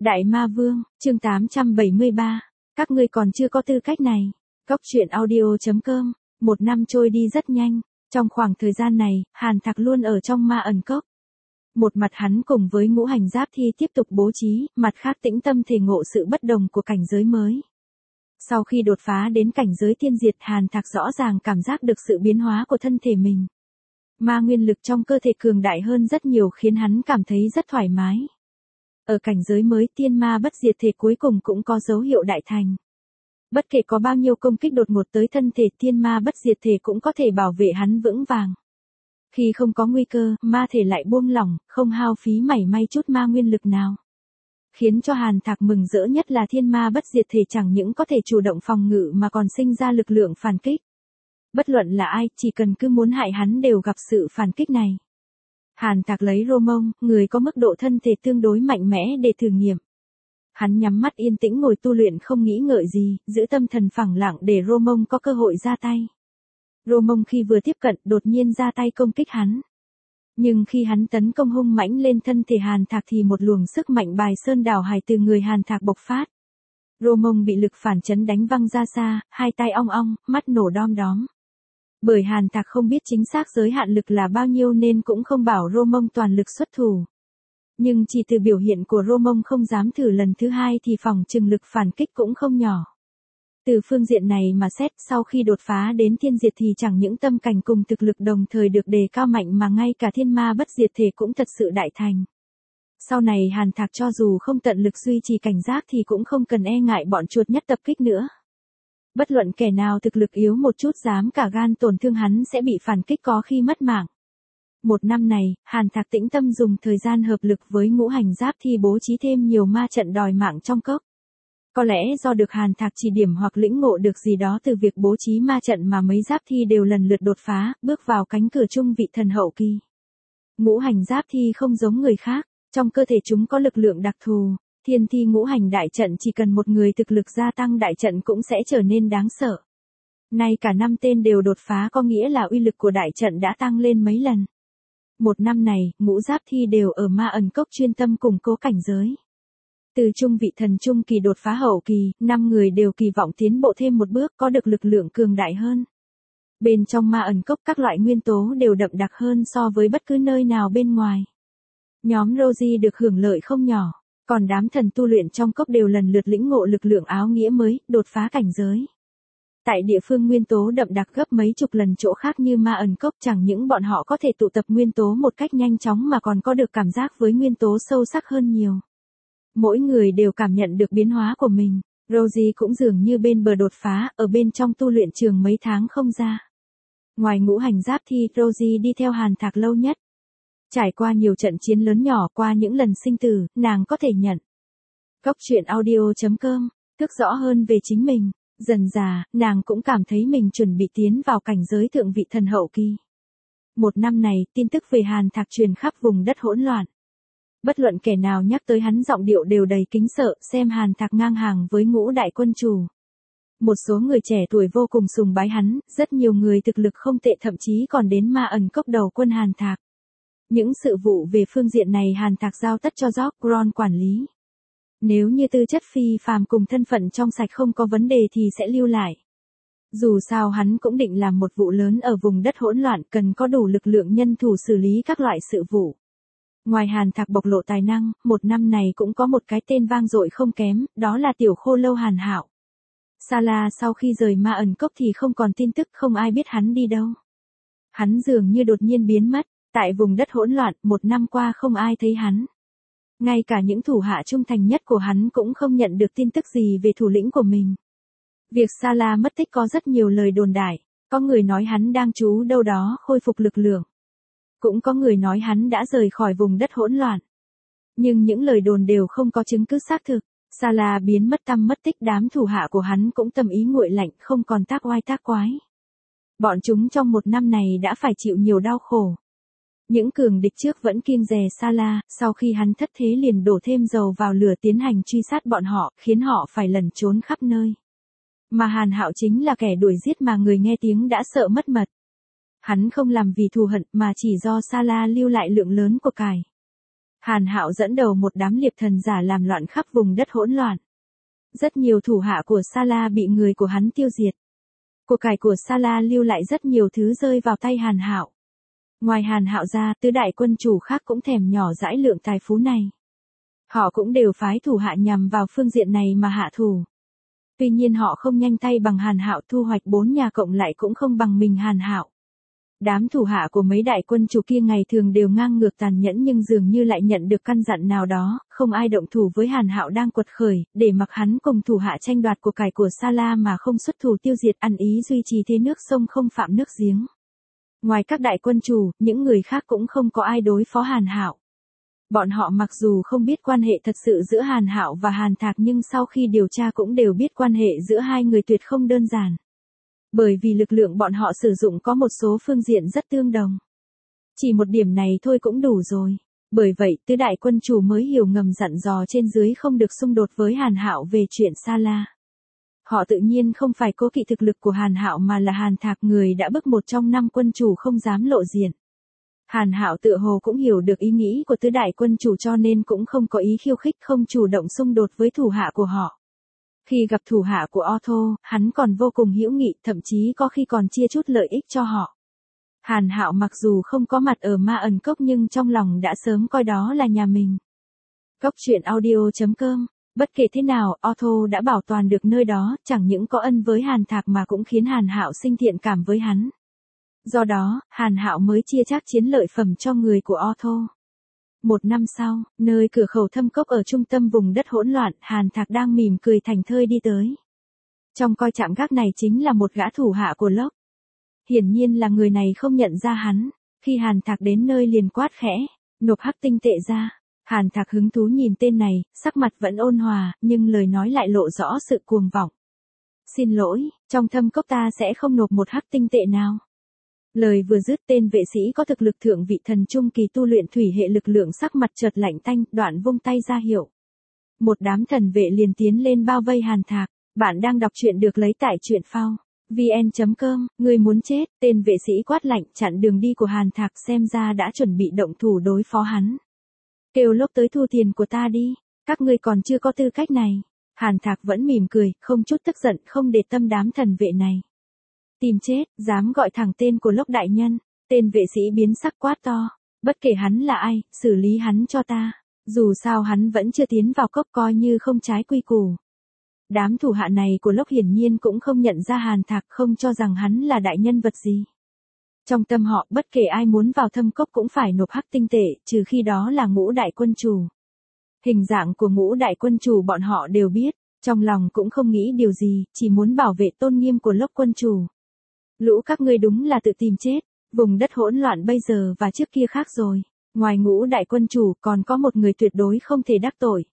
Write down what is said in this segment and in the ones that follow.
Đại Ma Vương, chương 873. Các ngươi còn chưa có tư cách này. Cốc truyện audio.com. Một năm trôi đi rất nhanh. Trong khoảng thời gian này, Hàn Thạc luôn ở trong ma ẩn cốc. Một mặt hắn cùng với ngũ hành giáp thi tiếp tục bố trí, mặt khác tĩnh tâm thể ngộ sự bất đồng của cảnh giới mới. Sau khi đột phá đến cảnh giới tiên diệt, Hàn Thạc rõ ràng cảm giác được sự biến hóa của thân thể mình. Ma nguyên lực trong cơ thể cường đại hơn rất nhiều khiến hắn cảm thấy rất thoải mái. Ở cảnh giới mới, tiên ma bất diệt thể cuối cùng cũng có dấu hiệu đại thành. Bất kể có bao nhiêu công kích đột ngột tới thân thể, tiên ma bất diệt thể cũng có thể bảo vệ hắn vững vàng. Khi không có nguy cơ, ma thể lại buông lỏng, không hao phí mảy may chút ma nguyên lực nào. Khiến cho Hàn Thạc mừng rỡ nhất là thiên ma bất diệt thể chẳng những có thể chủ động phòng ngự mà còn sinh ra lực lượng phản kích. Bất luận là ai, chỉ cần cứ muốn hại hắn đều gặp sự phản kích này. Hàn Thạc lấy rô mông, người có mức độ thân thể tương đối mạnh mẽ để thử nghiệm. Hắn nhắm mắt yên tĩnh ngồi tu luyện không nghĩ ngợi gì, giữ tâm thần phẳng lặng để rô mông có cơ hội ra tay. Rô mông khi vừa tiếp cận đột nhiên ra tay công kích hắn. Nhưng khi hắn tấn công hung mãnh lên thân thể Hàn Thạc thì một luồng sức mạnh bài sơn đảo hải từ người Hàn Thạc bộc phát. Rô mông bị lực phản chấn đánh văng ra xa, hai tay ong ong, mắt nổ đom đóm. Bởi Hàn Thạc không biết chính xác giới hạn lực là bao nhiêu nên cũng không bảo rô mông toàn lực xuất thủ. Nhưng chỉ từ biểu hiện của rô mông không dám thử lần thứ hai thì phòng chừng lực phản kích cũng không nhỏ. Từ phương diện này mà xét, sau khi đột phá đến thiên diệt thì chẳng những tâm cảnh cùng thực lực đồng thời được đề cao mạnh mà ngay cả thiên ma bất diệt thể cũng thật sự đại thành. Sau này Hàn Thạc cho dù không tận lực duy trì cảnh giác thì cũng không cần e ngại bọn chuột nhất tập kích nữa. Bất luận kẻ nào thực lực yếu một chút dám cả gan tổn thương hắn sẽ bị phản kích có khi mất mạng. Một năm này, Hàn Thạc tĩnh tâm dùng thời gian hợp lực với ngũ hành giáp thi bố trí thêm nhiều ma trận đòi mạng trong cốc. Có lẽ do được Hàn Thạc chỉ điểm hoặc lĩnh ngộ được gì đó từ việc bố trí ma trận mà mấy giáp thi đều lần lượt đột phá, bước vào cánh cửa trung vị thần hậu kỳ. Ngũ hành giáp thi không giống người khác, trong cơ thể chúng có lực lượng đặc thù. Thiên thi ngũ hành đại trận chỉ cần một người thực lực gia tăng đại trận cũng sẽ trở nên đáng sợ. Nay cả 5 tên đều đột phá có nghĩa là uy lực của đại trận đã tăng lên mấy lần. Một năm này, ngũ giáp thi đều ở ma ẩn cốc chuyên tâm củng cố cảnh giới. Từ trung vị thần trung kỳ đột phá hậu kỳ, 5 người đều kỳ vọng tiến bộ thêm một bước có được lực lượng cường đại hơn. Bên trong ma ẩn cốc các loại nguyên tố đều đậm đặc hơn so với bất cứ nơi nào bên ngoài. Nhóm Rosie được hưởng lợi không nhỏ. Còn đám thần tu luyện trong cốc đều lần lượt lĩnh ngộ lực lượng áo nghĩa mới, đột phá cảnh giới. Tại địa phương nguyên tố đậm đặc gấp mấy chục lần chỗ khác như ma ẩn cốc chẳng những bọn họ có thể tụ tập nguyên tố một cách nhanh chóng mà còn có được cảm giác với nguyên tố sâu sắc hơn nhiều. Mỗi người đều cảm nhận được biến hóa của mình, Rosie cũng dường như bên bờ đột phá, ở bên trong tu luyện trường mấy tháng không ra. Ngoài ngũ hành giáp thi, Rosie đi theo Hàn Thạc lâu nhất. Trải qua nhiều trận chiến lớn nhỏ qua những lần sinh tử, nàng có thể nhận. Cốc truyện audio.com, thức rõ hơn về chính mình, dần dà, nàng cũng cảm thấy mình chuẩn bị tiến vào cảnh giới thượng vị thần hậu kỳ. Một năm này, tin tức về Hàn Thạc truyền khắp vùng đất hỗn loạn. Bất luận kẻ nào nhắc tới hắn giọng điệu đều đầy kính sợ, xem Hàn Thạc ngang hàng với ngũ đại quân chủ. Một số người trẻ tuổi vô cùng sùng bái hắn, rất nhiều người thực lực không tệ thậm chí còn đến ma ẩn cốc đầu quân Hàn Thạc. Những sự vụ về phương diện này Hàn Thạc giao tất cho George Gron quản lý. Nếu như tư chất phi phàm cùng thân phận trong sạch không có vấn đề thì sẽ lưu lại. Dù sao hắn cũng định làm một vụ lớn ở vùng đất hỗn loạn cần có đủ lực lượng nhân thủ xử lý các loại sự vụ. Ngoài Hàn Thạc bộc lộ tài năng, một năm này cũng có một cái tên vang dội không kém, đó là tiểu khô lâu Hàn Hạo. Sala sau khi rời ma ẩn cốc thì không còn tin tức, không ai biết hắn đi đâu. Hắn dường như đột nhiên biến mất. Tại vùng đất hỗn loạn, một năm qua không ai thấy hắn. Ngay cả những thủ hạ trung thành nhất của hắn cũng không nhận được tin tức gì về thủ lĩnh của mình. Việc Sala mất tích có rất nhiều lời đồn đại, có người nói hắn đang trú đâu đó khôi phục lực lượng. Cũng có người nói hắn đã rời khỏi vùng đất hỗn loạn. Nhưng những lời đồn đều không có chứng cứ xác thực. Sala biến mất tăm mất tích, đám thủ hạ của hắn cũng tâm ý nguội lạnh, không còn tác oai tác quái. Bọn chúng trong một năm này đã phải chịu nhiều đau khổ. Những cường địch trước vẫn kiêng dè Sala, sau khi hắn thất thế liền đổ thêm dầu vào lửa tiến hành truy sát bọn họ, khiến họ phải lẩn trốn khắp nơi. Mà Hàn Hạo chính là kẻ đuổi giết mà người nghe tiếng đã sợ mất mật. Hắn không làm vì thù hận mà chỉ do Sala lưu lại lượng lớn của cải. Hàn Hạo dẫn đầu một đám liệp thần giả làm loạn khắp vùng đất hỗn loạn. Rất nhiều thủ hạ của Sa-la bị người của hắn tiêu diệt. Của cải của Sa-la lưu lại rất nhiều thứ rơi vào tay Hàn Hạo. Ngoài Hàn Hạo ra, tứ đại quân chủ khác cũng thèm nhỏ dãi lượng tài phú này. Họ cũng đều phái thủ hạ nhằm vào phương diện này mà hạ thủ. Tuy nhiên họ không nhanh tay bằng Hàn Hạo, thu hoạch 4 nhà cộng lại cũng không bằng mình Hàn Hạo. Đám thủ hạ của mấy đại quân chủ kia ngày thường đều ngang ngược tàn nhẫn nhưng dường như lại nhận được căn dặn nào đó, không ai động thủ với Hàn Hạo đang quật khởi, để mặc hắn cùng thủ hạ tranh đoạt của cải của Sa-la mà không xuất thủ tiêu diệt, ăn ý duy trì thế nước sông không phạm nước giếng. Ngoài các đại quân chủ, những người khác cũng không có ai đối phó Hàn Hạo. Bọn họ mặc dù không biết quan hệ thật sự giữa Hàn Hạo và Hàn Thạc nhưng sau khi điều tra cũng đều biết quan hệ giữa hai người tuyệt không đơn giản. Bởi vì lực lượng bọn họ sử dụng có một số phương diện rất tương đồng. Chỉ một điểm này thôi cũng đủ rồi. Bởi vậy tứ đại quân chủ mới hiểu ngầm dặn dò trên dưới không được xung đột với Hàn Hạo về chuyện Sa-la. Họ tự nhiên không phải cố kỵ thực lực của Hàn Hạo mà là Hàn Thạc, người đã bức một trong 5 quân chủ không dám lộ diện. Hàn Hạo tựa hồ cũng hiểu được ý nghĩ của tứ đại quân chủ cho nên cũng không có ý khiêu khích, không chủ động xung đột với thủ hạ của họ. Khi gặp thủ hạ của Otho, hắn còn vô cùng hữu nghị, thậm chí có khi còn chia chút lợi ích cho họ. Hàn Hạo mặc dù không có mặt ở Ma Ẩn Cốc nhưng trong lòng đã sớm coi đó là nhà mình. Cốc truyện audio.com. Bất kể thế nào, Otho đã bảo toàn được nơi đó, chẳng những có ân với Hàn Thạc mà cũng khiến Hàn Hạo sinh thiện cảm với hắn. Do đó, Hàn Hạo mới chia chác chiến lợi phẩm cho người của Otho. 1 năm sau, nơi cửa khẩu Thâm Cốc ở trung tâm vùng đất hỗn loạn, Hàn Thạc đang mỉm cười thảnh thơi đi tới. Trong coi trạm gác này chính là một gã thủ hạ của Lốc. Hiển nhiên là người này không nhận ra hắn. Khi Hàn Thạc đến nơi liền quát khẽ, nộp hắc tinh tệ ra. Hàn Thạc hứng thú nhìn tên này, sắc mặt vẫn ôn hòa, nhưng lời nói lại lộ rõ sự cuồng vọng. Xin lỗi, trong Thâm Cốc ta sẽ không nộp một hắc tinh tệ nào. Lời vừa dứt, tên vệ sĩ có thực lực thượng vị thần trung kỳ tu luyện thủy hệ lực lượng sắc mặt chợt lạnh tanh, đoạn vung tay ra hiệu. Một đám thần vệ liền tiến lên bao vây Hàn Thạc. Bạn đang đọc truyện được lấy tại truyện phao vn.com, người muốn chết, tên vệ sĩ quát lạnh chặn đường đi của Hàn Thạc, xem ra đã chuẩn bị động thủ đối phó hắn. Kêu Lốc tới thu tiền của ta đi, các ngươi còn chưa có tư cách này. Hàn Thạc vẫn mỉm cười, không chút tức giận, không để tâm đám thần vệ này. Tìm chết, dám gọi thẳng tên của Lốc đại nhân. Tên vệ sĩ biến sắc quát to, bất kể hắn là ai, xử lý hắn cho ta. Dù sao hắn vẫn chưa tiến vào cốc, coi như không trái quy củ. Đám thủ hạ này của Lốc hiển nhiên cũng không nhận ra Hàn Thạc, không cho rằng hắn là đại nhân vật gì. Trong tâm họ, bất kể ai muốn vào Thâm Cốc cũng phải nộp hắc tinh tệ, trừ khi đó là ngũ đại quân chủ. Hình dạng của ngũ đại quân chủ bọn họ đều biết, trong lòng cũng không nghĩ điều gì, chỉ muốn bảo vệ tôn nghiêm của Lốc quân chủ. Lũ các ngươi đúng là tự tìm chết, vùng đất hỗn loạn bây giờ và trước kia khác rồi. Ngoài ngũ đại quân chủ còn có một người tuyệt đối không thể đắc tội.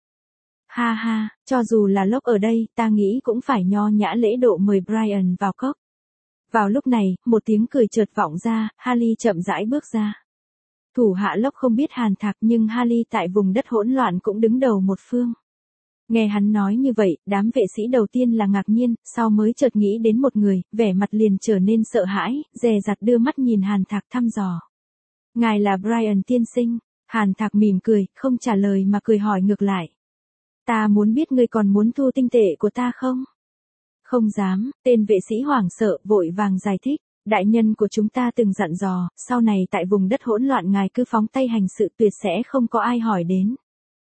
Ha ha, cho dù là Lốc ở đây, ta nghĩ cũng phải nho nhã lễ độ mời Brian vào cốc. Vào lúc này, một tiếng cười chợt vọng ra, Harley chậm rãi bước ra. Thủ hạ Lốc không biết Hàn Thạc nhưng Harley tại vùng đất hỗn loạn cũng đứng đầu một phương. Nghe hắn nói như vậy, đám vệ sĩ đầu tiên là ngạc nhiên, sau mới chợt nghĩ đến một người, vẻ mặt liền trở nên sợ hãi, dè dặt đưa mắt nhìn Hàn Thạc thăm dò. Ngài là Brian tiên sinh. Hàn Thạc mỉm cười, không trả lời mà cười hỏi ngược lại. Ta muốn biết ngươi còn muốn thu tinh tệ của ta không? Không dám, tên vệ sĩ hoảng sợ, vội vàng giải thích. Đại nhân của chúng ta từng dặn dò, sau này tại vùng đất hỗn loạn ngài cứ phóng tay hành sự tuyệt sẽ không có ai hỏi đến.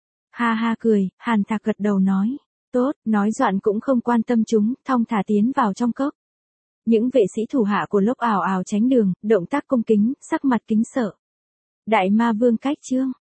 Ha ha cười, Hàn Thạc gật đầu nói. Tốt, nói đoạn cũng không quan tâm chúng, thong thả tiến vào trong cốc. Những vệ sĩ thủ hạ của Lốc ào ào tránh đường, động tác cung kính, sắc mặt kính sợ. Đại ma vương cách chương.